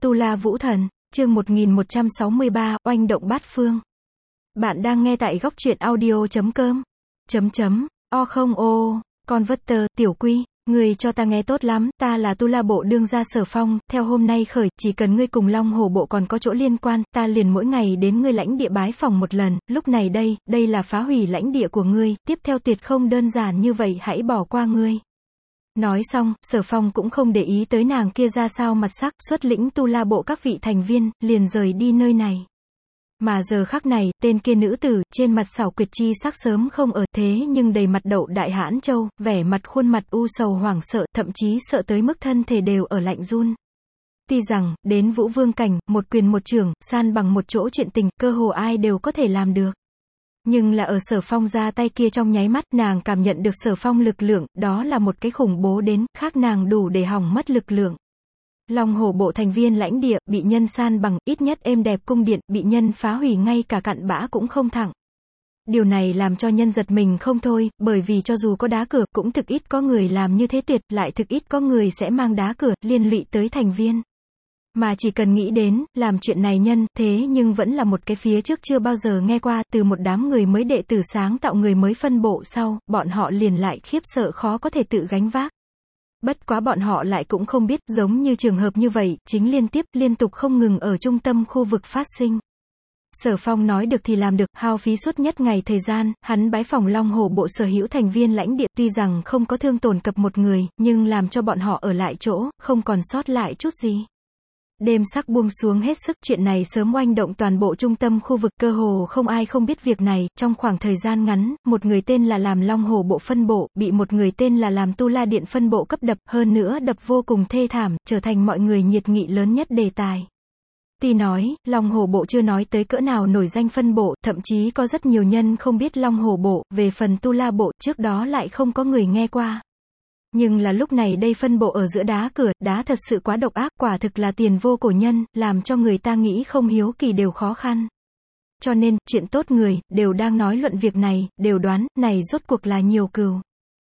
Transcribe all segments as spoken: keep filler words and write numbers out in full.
Tu La Vũ Thần, chương một nghìn một trăm sáu mươi ba, oanh động bát phương. Bạn đang nghe tại góc truyện audio chấm com. Chấm chấm, o không ô, Converter, tiểu quy, người cho ta nghe tốt lắm, ta là Tu La Bộ đương gia Sở Phong, theo hôm nay khởi, chỉ cần ngươi cùng Long Hổ Bộ còn có chỗ liên quan, ta liền mỗi ngày đến ngươi lãnh địa bái phòng một lần, lúc này đây, đây là phá hủy lãnh địa của ngươi, tiếp theo tuyệt không đơn giản như vậy, hãy bỏ qua ngươi. Nói xong, Sở Phong cũng không để ý tới nàng kia ra sao mặt sắc, xuất lĩnh Tu La Bộ các vị thành viên, liền rời đi nơi này. Mà giờ khắc này, tên kia nữ tử, trên mặt xảo quyệt chi sắc sớm không ở, thế nhưng đầy mặt đậu đại hãn châu, vẻ mặt khuôn mặt u sầu hoảng sợ, thậm chí sợ tới mức thân thể đều ở lạnh run. Tuy rằng, đến Vũ Vương cảnh, một quyền một chưởng, san bằng một chỗ chuyện tình, cơ hồ ai đều có thể làm được. Nhưng là ở Sở Phong ra tay kia trong nháy mắt, nàng cảm nhận được Sở Phong lực lượng, đó là một cái khủng bố đến, khác nàng đủ để hỏng mất lực lượng. Long Hổ Bộ thành viên lãnh địa, bị nhân san bằng, ít nhất êm đẹp cung điện, bị nhân phá hủy ngay cả cặn bã cũng không thẳng. Điều này làm cho nhân giật mình không thôi, bởi vì cho dù có đá cửa, cũng thực ít có người làm như thế tuyệt, lại thực ít có người sẽ mang đá cửa, liên lụy tới thành viên. Mà chỉ cần nghĩ đến, làm chuyện này nhân, thế nhưng vẫn là một cái phía trước chưa bao giờ nghe qua, từ một đám người mới đệ tử sáng tạo người mới phân bộ sau, bọn họ liền lại khiếp sợ khó có thể tự gánh vác. Bất quá bọn họ lại cũng không biết, giống như trường hợp như vậy, chính liên tiếp, liên tục không ngừng ở trung tâm khu vực phát sinh. Sở Phong nói được thì làm được, hao phí suốt nhất ngày thời gian, hắn bái phòng Long Hổ Bộ sở hữu thành viên lãnh địa, tuy rằng không có thương tổn cập một người, nhưng làm cho bọn họ ở lại chỗ, không còn sót lại chút gì. Đêm sắc buông xuống hết sức, chuyện này sớm oanh động toàn bộ trung tâm khu vực, cơ hồ không ai không biết việc này, trong khoảng thời gian ngắn, một người tên là làm Long Hổ Bộ phân bộ, bị một người tên là làm Tu La Điện phân bộ cấp đập, hơn nữa đập vô cùng thê thảm, trở thành mọi người nhiệt nghị lớn nhất đề tài. Tuy nói, Long Hổ Bộ chưa nói tới cỡ nào nổi danh phân bộ, thậm chí có rất nhiều nhân không biết Long Hổ Bộ, về phần Tu La Bộ, trước đó lại không có người nghe qua. Nhưng là lúc này đây phân bộ ở giữa đá cửa, đá thật sự quá độc ác, quả thực là tiền vô cổ nhân, làm cho người ta nghĩ không hiếu kỳ đều khó khăn. Cho nên, chuyện tốt người, đều đang nói luận việc này, đều đoán, này rốt cuộc là nhiều cừu.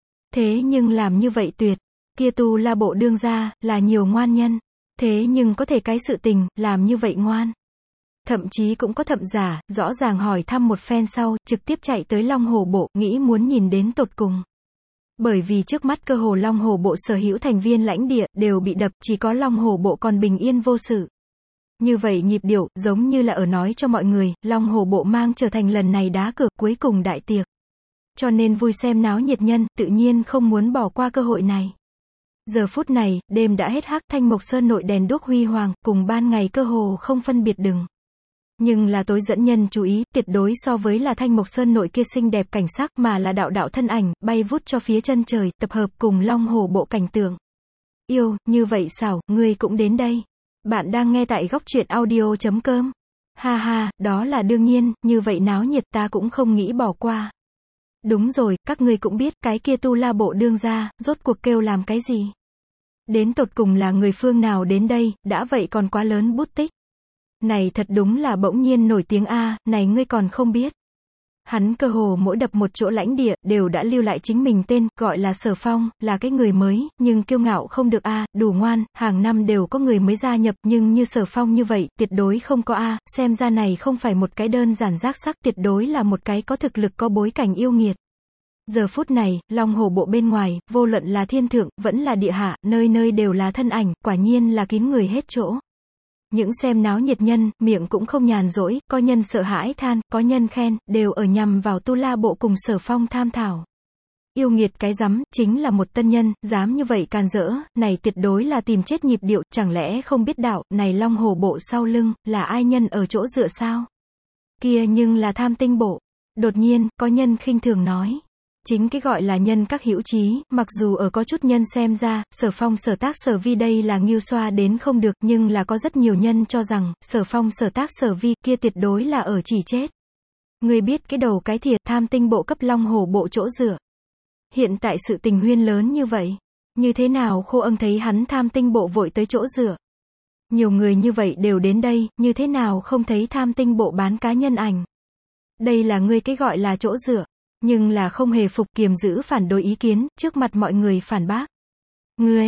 Thế nhưng làm như vậy tuyệt, kia Tu La Bộ đương ra, là nhiều ngoan nhân. Thế nhưng có thể cái sự tình, làm như vậy ngoan. Thậm chí cũng có thậm giả, rõ ràng hỏi thăm một phen sau, trực tiếp chạy tới Long Hổ Bộ, nghĩ muốn nhìn đến tột cùng. Bởi vì trước mắt cơ hồ Long Hổ Bộ sở hữu thành viên lãnh địa, đều bị đập, chỉ có Long Hổ Bộ còn bình yên vô sự. Như vậy nhịp điệu, giống như là ở nói cho mọi người, Long Hổ Bộ mang trở thành lần này đá cược cuối cùng đại tiệc. Cho nên vui xem náo nhiệt nhân, tự nhiên không muốn bỏ qua cơ hội này. Giờ phút này, đêm đã hết hắc, Thanh Mộc Sơn nội đèn đuốc huy hoàng, cùng ban ngày cơ hồ không phân biệt đừng. Nhưng là tối dẫn nhân chú ý, tuyệt đối so với là Thanh Mộc Sơn nội kia xinh đẹp cảnh sắc, mà là đạo đạo thân ảnh, bay vút cho phía chân trời, tập hợp cùng Long Hổ Bộ cảnh tượng. Yêu, như vậy xảo, ngươi cũng đến đây. Bạn đang nghe tại góc truyện audio chấm com. Ha ha, đó là đương nhiên, như vậy náo nhiệt ta cũng không nghĩ bỏ qua. Đúng rồi, các ngươi cũng biết, cái kia Tu La Bộ đương ra, rốt cuộc kêu làm cái gì? Đến tột cùng là người phương nào đến đây, đã vậy còn quá lớn bút tích. Này thật đúng là bỗng nhiên nổi tiếng a, này ngươi còn không biết. Hắn cơ hồ mỗi đập một chỗ lãnh địa, đều đã lưu lại chính mình tên, gọi là Sở Phong, là cái người mới, nhưng kiêu ngạo không được a, đủ ngoan, hàng năm đều có người mới gia nhập, nhưng như Sở Phong như vậy, tuyệt đối không có a, xem ra này không phải một cái đơn giản giác sắc, tuyệt đối là một cái có thực lực có bối cảnh yêu nghiệt. Giờ phút này, Long Hổ Bộ bên ngoài, vô luận là thiên thượng, vẫn là địa hạ, nơi nơi đều là thân ảnh, quả nhiên là kín người hết chỗ. Những xem náo nhiệt nhân, miệng cũng không nhàn rỗi, có nhân sợ hãi than, có nhân khen, đều ở nhằm vào Tu La Bộ cùng Sở Phong tham thảo. Yêu nghiệt cái rắm, chính là một tân nhân, dám như vậy càn rỡ, này tuyệt đối là tìm chết nhịp điệu, chẳng lẽ không biết đạo, này Long Hổ Bộ sau lưng, là ai nhân ở chỗ dựa sao? Kia nhưng là Tham Tinh Bộ. Đột nhiên, có nhân khinh thường nói. Chính cái gọi là nhân các hữu chí, mặc dù ở có chút nhân xem ra, Sở Phong sở tác sở vi đây là nghiêu xoa đến không được, nhưng là có rất nhiều nhân cho rằng, Sở Phong sở tác sở vi kia tuyệt đối là ở chỉ chết. Người biết cái đầu cái thiệt, Tham Tinh Bộ cấp Long Hổ Bộ chỗ dựa. Hiện tại sự tình huyên lớn như vậy, như thế nào Khô Ân thấy hắn Tham Tinh Bộ vội tới chỗ dựa. Nhiều người như vậy đều đến đây, như thế nào không thấy Tham Tinh Bộ bán cá nhân ảnh. Đây là ngươi cái gọi là chỗ dựa. Nhưng là không hề phục, kiềm giữ phản đối ý kiến, trước mặt mọi người phản bác. Ngươi,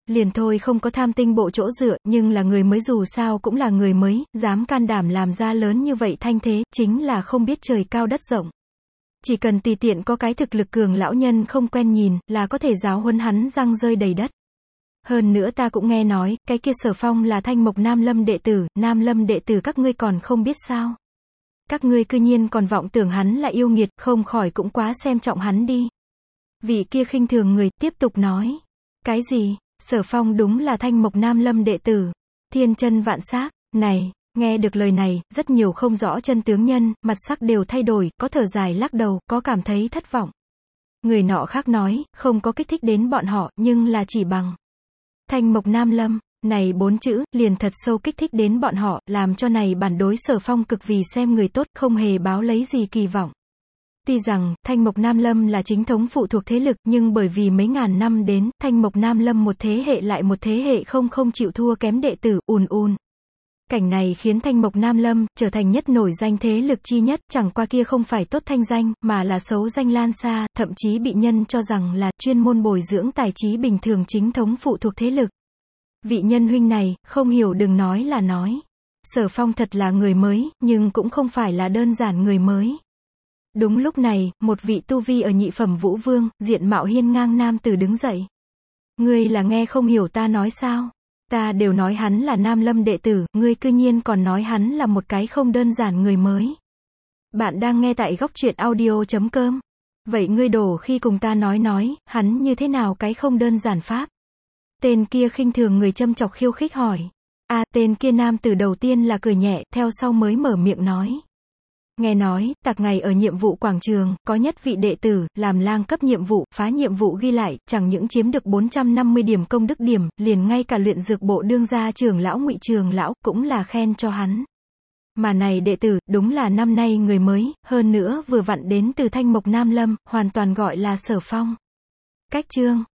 liền thôi không có tham tinh bộ chỗ dựa, nhưng là người mới dù sao cũng là người mới, dám can đảm làm ra lớn như vậy thanh thế, chính là không biết trời cao đất rộng. Chỉ cần tùy tiện có cái thực lực cường lão nhân không quen nhìn, là có thể giáo huấn hắn răng rơi đầy đất. Hơn nữa ta cũng nghe nói, cái kia Sở Phong là Thanh Mộc Nam Lâm đệ tử, Nam Lâm đệ tử các ngươi còn không biết sao. Các ngươi cư nhiên còn vọng tưởng hắn là yêu nghiệt, không khỏi cũng quá xem trọng hắn đi. Vị kia khinh thường người, tiếp tục nói. Cái gì, Sở Phong đúng là Thanh Mộc Nam Lâm đệ tử. Thiên chân vạn xác, này, nghe được lời này, rất nhiều không rõ chân tướng nhân, mặt sắc đều thay đổi, có thở dài lắc đầu, có cảm thấy thất vọng. Người nọ khác nói, không có kích thích đến bọn họ, nhưng là chỉ bằng Thanh Mộc Nam Lâm, này bốn chữ, liền thật sâu kích thích đến bọn họ, làm cho này bản đối Sở Phong cực vì xem người tốt, không hề báo lấy gì kỳ vọng. Tuy rằng, Thanh Mộc Nam Lâm là chính thống phụ thuộc thế lực, nhưng bởi vì mấy ngàn năm đến, Thanh Mộc Nam Lâm một thế hệ lại một thế hệ không không chịu thua kém đệ tử, ùn ùn. Cảnh này khiến Thanh Mộc Nam Lâm trở thành nhất nổi danh thế lực chi nhất, chẳng qua kia không phải tốt thanh danh, mà là xấu danh lan xa, thậm chí bị nhân cho rằng là chuyên môn bồi dưỡng tài trí bình thường chính thống phụ thuộc thế lực. Vị nhân huynh này, không hiểu đừng nói là nói. Sở Phong thật là người mới, nhưng cũng không phải là đơn giản người mới. Đúng lúc này, một vị tu vi ở nhị phẩm vũ vương, diện mạo hiên ngang nam tử đứng dậy. Ngươi là nghe không hiểu ta nói sao? Ta đều nói hắn là Nam Lâm đệ tử, ngươi cư nhiên còn nói hắn là một cái không đơn giản người mới. Bạn đang nghe tại góc truyện audio chấm com. Vậy ngươi đổ khi cùng ta nói nói, hắn như thế nào cái không đơn giản pháp? Tên kia khinh thường người châm chọc khiêu khích hỏi. A, à, tên kia nam tử đầu tiên là cười nhẹ, theo sau mới mở miệng nói. Nghe nói, tạc ngày ở nhiệm vụ quảng trường, có nhất vị đệ tử, làm lang cấp nhiệm vụ, phá nhiệm vụ ghi lại, chẳng những chiếm được bốn trăm năm mươi điểm công đức điểm, liền ngay cả luyện dược bộ đương gia trưởng lão Ngụy Trường lão, cũng là khen cho hắn. Mà này đệ tử, đúng là năm nay người mới, hơn nữa vừa vặn đến từ Thanh Mộc Nam Lâm, hoàn toàn gọi là Sở Phong. Cách chương.